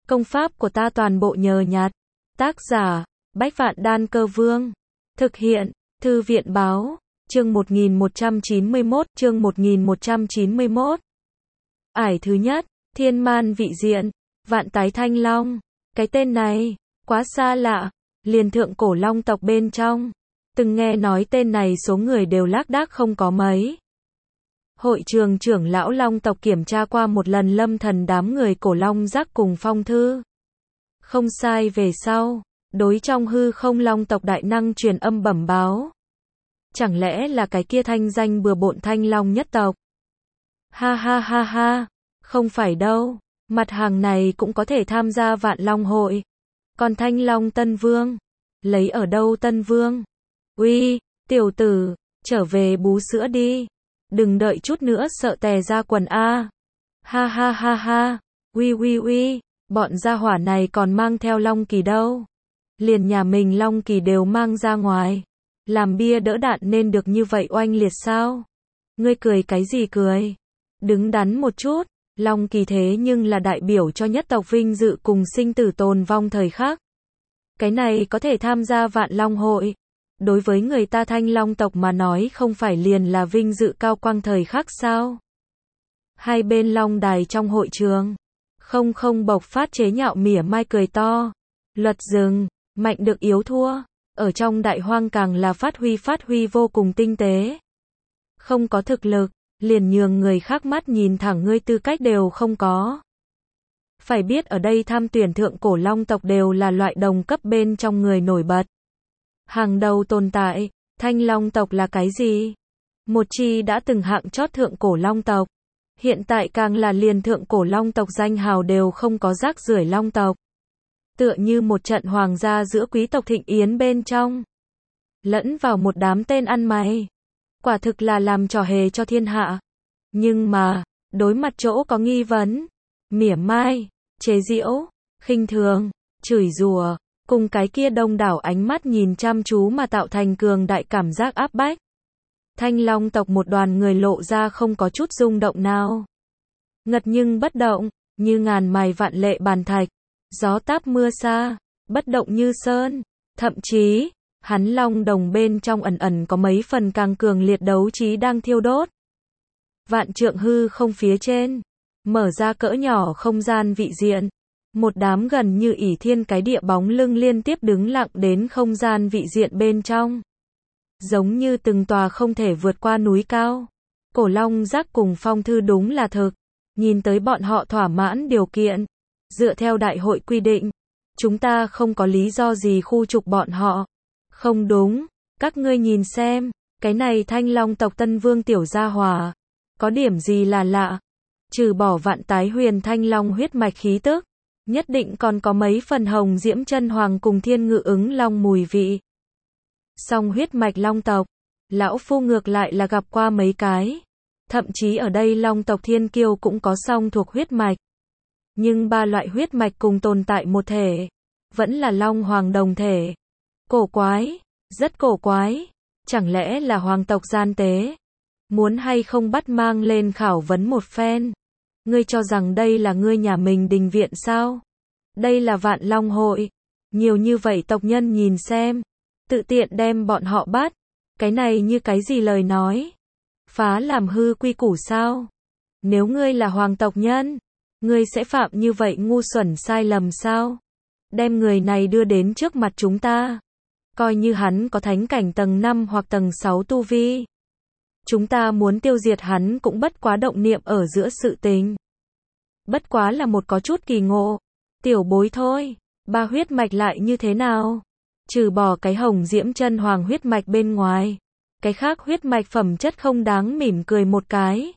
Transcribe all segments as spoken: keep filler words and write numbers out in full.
Công pháp của ta toàn bộ nhờ nhặt. Tác giả, Bách Vạn Đan Cơ Vương. Thực hiện, Thư viện Báo. Chương một nghìn một trăm chín mươi mốt, chương một nghìn một trăm chín mươi mốt. Ải thứ nhất, Thiên Man Vị Diện, Vạn Tái Thanh Long. Cái tên này, quá xa lạ, liền thượng cổ long tộc bên trong. Từng nghe nói tên này số người đều lác đác không có mấy. Hội trường trưởng lão long tộc kiểm tra qua một lần lâm thần đám người cổ long giác cùng phong thư. Không sai về sau, đối trong hư không long tộc đại năng truyền âm bẩm báo. Chẳng lẽ là cái kia thanh danh bừa bộn thanh long nhất tộc? Ha ha ha ha, không phải đâu, mặt hàng này cũng có thể tham gia vạn long hội. Còn thanh long tân vương, lấy ở đâu tân vương? Uy, tiểu tử, trở về bú sữa đi. Đừng đợi chút nữa sợ tè ra quần a. Ha ha ha ha, uy uy uy, bọn gia hỏa này còn mang theo long kỳ đâu. Liền nhà mình long kỳ đều mang ra ngoài. Làm bia đỡ đạn nên được như vậy oanh liệt sao? Ngươi cười cái gì cười? Đứng đắn một chút, long kỳ thế nhưng là đại biểu cho nhất tộc vinh dự cùng sinh tử tồn vong thời khắc. Cái này có thể tham gia vạn long hội. Đối với người ta thanh long tộc mà nói không phải liền là vinh dự cao quang thời khắc sao? Hai bên long đài trong hội trường. Không không bộc phát chế nhạo mỉa mai cười to. Luật rừng, mạnh được yếu thua. Ở trong đại hoang càng là phát huy phát huy vô cùng tinh tế. Không có thực lực, liền nhường người khác mắt nhìn thẳng ngươi tư cách đều không có. Phải biết ở đây tham tuyển thượng cổ long tộc đều là loại đồng cấp bên trong người nổi bật. Hàng đầu tồn tại, thanh long tộc là cái gì? Một chi đã từng hạng chót thượng cổ long tộc. Hiện tại càng là liền thượng cổ long tộc danh hào đều không có rác rưởi long tộc. Tựa như một trận hoàng gia giữa quý tộc thịnh yến bên trong. Lẫn vào một đám tên ăn mày. Quả thực là làm trò hề cho thiên hạ. Nhưng mà, đối mặt chỗ có nghi vấn, mỉa mai, chế giễu, khinh thường, chửi rủa, cùng cái kia đông đảo ánh mắt nhìn chăm chú mà tạo thành cường đại cảm giác áp bách. Thanh long tộc một đoàn người lộ ra không có chút rung động nào. Ngật nhưng bất động, như ngàn mài vạn lệ bàn thạch. Gió táp mưa xa, bất động như sơn. Thậm chí, hắn long đồng bên trong ẩn ẩn có mấy phần càng cường liệt đấu trí đang thiêu đốt. Vạn trượng hư không phía trên, mở ra cỡ nhỏ không gian vị diện. Một đám gần như ỷ thiên cái địa bóng lưng liên tiếp đứng lặng đến không gian vị diện bên trong. Giống như từng tòa không thể vượt qua núi cao. Cổ long giác cùng phong thư đúng là thực. Nhìn tới bọn họ thỏa mãn điều kiện. Dựa theo đại hội quy định, chúng ta không có lý do gì khu trục bọn họ. Không đúng, các ngươi nhìn xem, cái này thanh long tộc tân vương tiểu gia hỏa. Có điểm gì là lạ? Trừ bỏ vạn tái huyền thanh long huyết mạch khí tức. Nhất định còn có mấy phần hồng diễm chân hoàng cùng thiên ngự ứng long mùi vị. Song huyết mạch long tộc, lão phu ngược lại là gặp qua mấy cái. Thậm chí ở đây long tộc thiên kiêu cũng có song thuộc huyết mạch. Nhưng ba loại huyết mạch cùng tồn tại một thể. Vẫn là long hoàng đồng thể. Cổ quái, rất cổ quái. Chẳng lẽ là hoàng tộc gian tế? Muốn hay không bắt mang lên khảo vấn một phen? Ngươi cho rằng đây là ngươi nhà mình đình viện sao? Đây là vạn long hội. Nhiều như vậy tộc nhân nhìn xem. Tự tiện đem bọn họ bắt. Cái này như cái gì lời nói? Phá làm hư quy củ sao? Nếu ngươi là hoàng tộc nhân, ngươi sẽ phạm như vậy ngu xuẩn sai lầm sao? Đem người này đưa đến trước mặt chúng ta. Coi như hắn có thánh cảnh tầng năm hoặc tầng sáu tu vi. Chúng ta muốn tiêu diệt hắn cũng bất quá động niệm ở giữa sự tình. Bất quá là một có chút kỳ ngộ. Tiểu bối thôi. Ba huyết mạch lại như thế nào? Trừ bỏ cái hồng diễm chân hoàng huyết mạch bên ngoài. Cái khác huyết mạch phẩm chất không đáng mỉm cười một cái.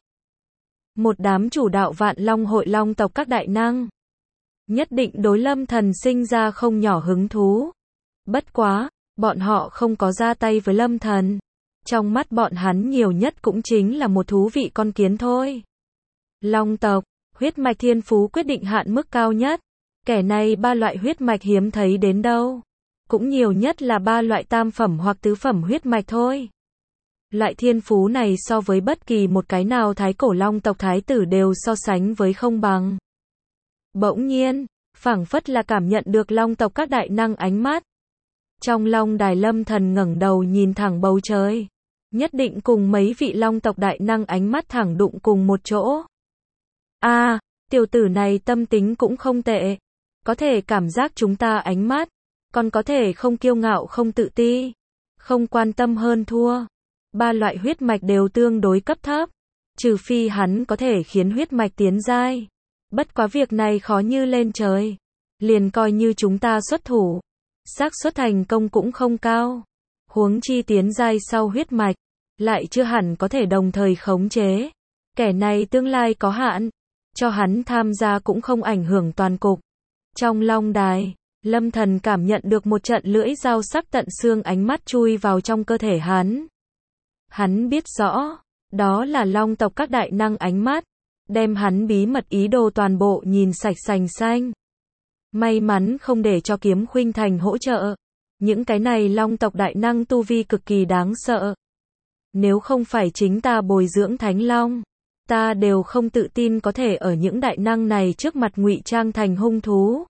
Một đám chủ đạo vạn long hội long tộc các đại năng. Nhất định đối lâm thần sinh ra không nhỏ hứng thú. Bất quá, bọn họ không có ra tay với lâm thần. Trong mắt bọn hắn nhiều nhất cũng chính là một thú vị con kiến thôi. Long tộc, huyết mạch thiên phú quyết định hạn mức cao nhất. Kẻ này ba loại huyết mạch hiếm thấy đến đâu. Cũng nhiều nhất là ba loại tam phẩm hoặc tứ phẩm huyết mạch thôi. Loại thiên phú này so với bất kỳ một cái nào thái cổ long tộc thái tử đều so sánh với không bằng. Bỗng nhiên, phảng phất là cảm nhận được long tộc các đại năng ánh mắt. Trong long đài Lâm Thần ngẩng đầu nhìn thẳng bầu trời. Nhất định cùng mấy vị long tộc đại năng ánh mắt thẳng đụng cùng một chỗ. A, à, tiểu tử này tâm tính cũng không tệ. Có thể cảm giác chúng ta ánh mắt. Còn có thể không kiêu ngạo không tự ti. Không quan tâm hơn thua. Ba loại huyết mạch đều tương đối cấp thấp. Trừ phi hắn có thể khiến huyết mạch tiến giai. Bất quá việc này khó như lên trời. Liền coi như chúng ta xuất thủ. Xác suất thành công cũng không cao. Huống chi tiến giai sau huyết mạch. Lại chưa hẳn có thể đồng thời khống chế. Kẻ này tương lai có hạn. Cho hắn tham gia cũng không ảnh hưởng toàn cục. Trong long đài, Lâm Thần cảm nhận được một trận lưỡi dao sắc tận xương ánh mắt chui vào trong cơ thể hắn. Hắn biết rõ, đó là long tộc các đại năng ánh mắt, đem hắn bí mật ý đồ toàn bộ nhìn sạch sành xanh. May mắn không để cho Kiếm Khuynh Thành hỗ trợ. Những cái này long tộc đại năng tu vi cực kỳ đáng sợ. Nếu không phải chính ta bồi dưỡng Thánh Long, ta đều không tự tin có thể ở những đại năng này trước mặt ngụy trang thành hung thú.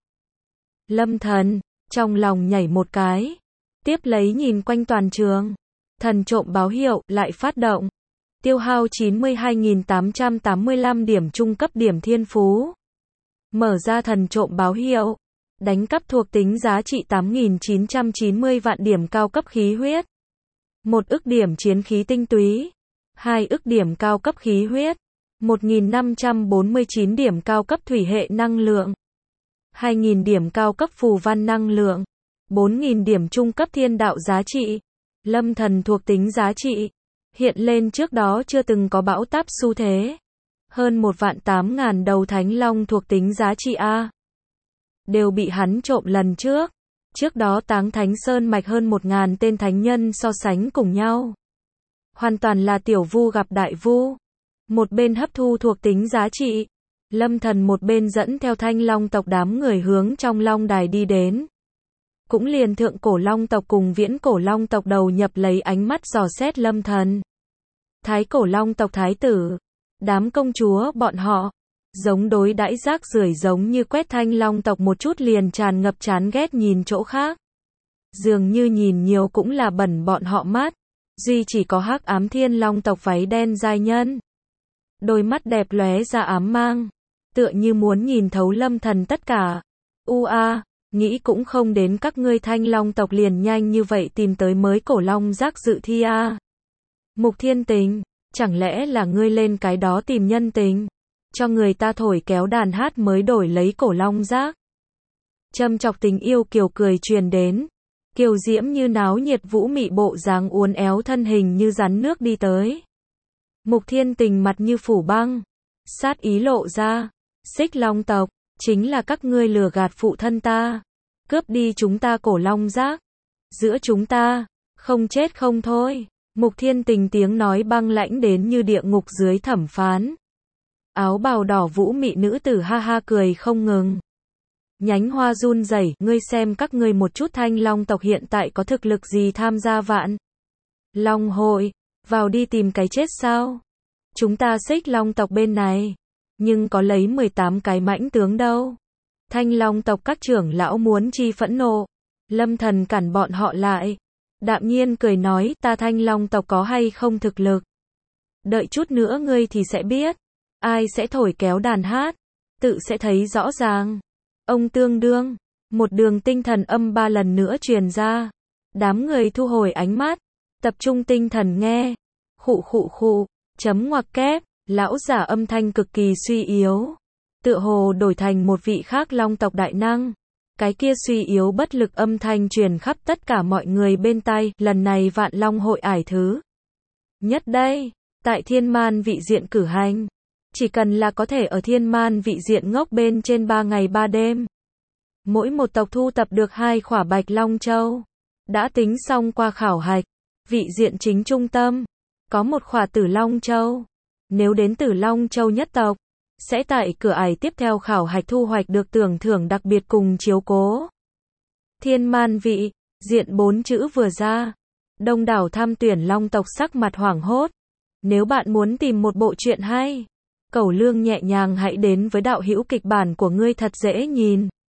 Lâm Thần, trong lòng nhảy một cái, tiếp lấy nhìn quanh toàn trường. Thần trộm báo hiệu lại phát động. Tiêu hao chín mươi hai nghìn tám trăm tám mươi lăm điểm trung cấp điểm thiên phú. Mở ra thần trộm báo hiệu. Đánh cắp thuộc tính giá trị tám nghìn chín trăm chín mươi vạn điểm cao cấp khí huyết. Một ức điểm chiến khí tinh túy. Hai ức điểm cao cấp khí huyết. một nghìn năm trăm bốn mươi chín điểm cao cấp thủy hệ năng lượng. hai nghìn điểm cao cấp phù văn năng lượng. bốn nghìn điểm trung cấp thiên đạo giá trị. Lâm Thần thuộc tính giá trị. Hiện lên trước đó chưa từng có bão táp xu thế. Hơn một vạn tám ngàn đầu Thánh Long thuộc tính giá trị A. Đều bị hắn trộm lần trước. Trước đó Táng Thánh Sơn mạch hơn một ngàn tên thánh nhân so sánh cùng nhau. Hoàn toàn là tiểu vu gặp đại vu. Một bên hấp thu thuộc tính giá trị. Lâm Thần một bên dẫn theo Thanh Long tộc đám người hướng trong long đài đi đến. Cũng liền thượng cổ long tộc cùng viễn cổ long tộc đầu nhập lấy ánh mắt dò xét Lâm Thần. Thái cổ long tộc thái tử, đám công chúa bọn họ, giống đối đãi rác rưởi giống như quét Thanh Long tộc một chút liền tràn ngập chán ghét nhìn chỗ khác. Dường như nhìn nhiều cũng là bẩn bọn họ mắt. Duy chỉ có Hắc Ám Thiên Long tộc váy đen giai nhân. Đôi mắt đẹp lóe ra ám mang, tựa như muốn nhìn thấu Lâm Thần tất cả. U a, nghĩ cũng không đến các ngươi Thanh Long tộc liền nhanh như vậy tìm tới mới cổ long rác dự thi a. Mục Thiên Tình, chẳng lẽ là ngươi lên cái đó tìm nhân tình, cho người ta thổi kéo đàn hát mới đổi lấy cổ long rác. Châm chọc tình yêu kiều cười truyền đến, kiều diễm như náo nhiệt vũ mị bộ dáng uốn éo thân hình như rắn nước đi tới. Mục Thiên Tình mặt như phủ băng, sát ý lộ ra, Xích Long tộc, chính là các ngươi lừa gạt phụ thân ta, cướp đi chúng ta cổ long rác, giữa chúng ta, không chết không thôi. Mục Thiên Tình tiếng nói băng lãnh đến như địa ngục dưới thẩm phán. Áo bào đỏ vũ mị nữ tử ha ha cười không ngừng. Nhánh hoa run rẩy, ngươi xem các ngươi một chút Thanh Long tộc hiện tại có thực lực gì tham gia vạn Long hội, vào đi tìm cái chết sao? Chúng ta Xích Long tộc bên này, nhưng có lấy mười tám cái mãnh tướng đâu. Thanh Long tộc các trưởng lão muốn chi phẫn nộ. Lâm Thần cản bọn họ lại. Đạm nhiên cười nói, ta Thanh Long tộc có hay không thực lực. Đợi chút nữa ngươi thì sẽ biết. Ai sẽ thổi kéo đàn hát, tự sẽ thấy rõ ràng. Ông tương đương, một đường tinh thần âm ba lần nữa truyền ra. Đám người thu hồi ánh mắt, tập trung tinh thần nghe. Khụ khụ khụ, chấm ngoặc kép, lão giả âm thanh cực kỳ suy yếu. Tựa hồ đổi thành một vị khác long tộc đại năng. Cái kia suy yếu bất lực âm thanh truyền khắp tất cả mọi người bên tai, lần này vạn long hội ải thứ nhất đây, tại Thiên Man vị diện cử hành. Chỉ cần là có thể ở Thiên Man vị diện ngốc bên trên ba ngày ba đêm. Mỗi một tộc thu tập được hai khỏa bạch long châu. Đã tính xong qua khảo hạch, vị diện chính trung tâm, có một khỏa tử long châu. Nếu đến tử long châu nhất tộc, sẽ tại cửa ải tiếp theo khảo hạch thu hoạch được tưởng thưởng đặc biệt cùng chiếu cố. Thiên Man vị diện bốn chữ vừa ra, đông đảo tham tuyển long tộc sắc mặt hoảng hốt. Nếu bạn muốn tìm một bộ truyện hay, cẩu lương nhẹ nhàng hãy đến với đạo hữu kịch bản của ngươi thật dễ nhìn.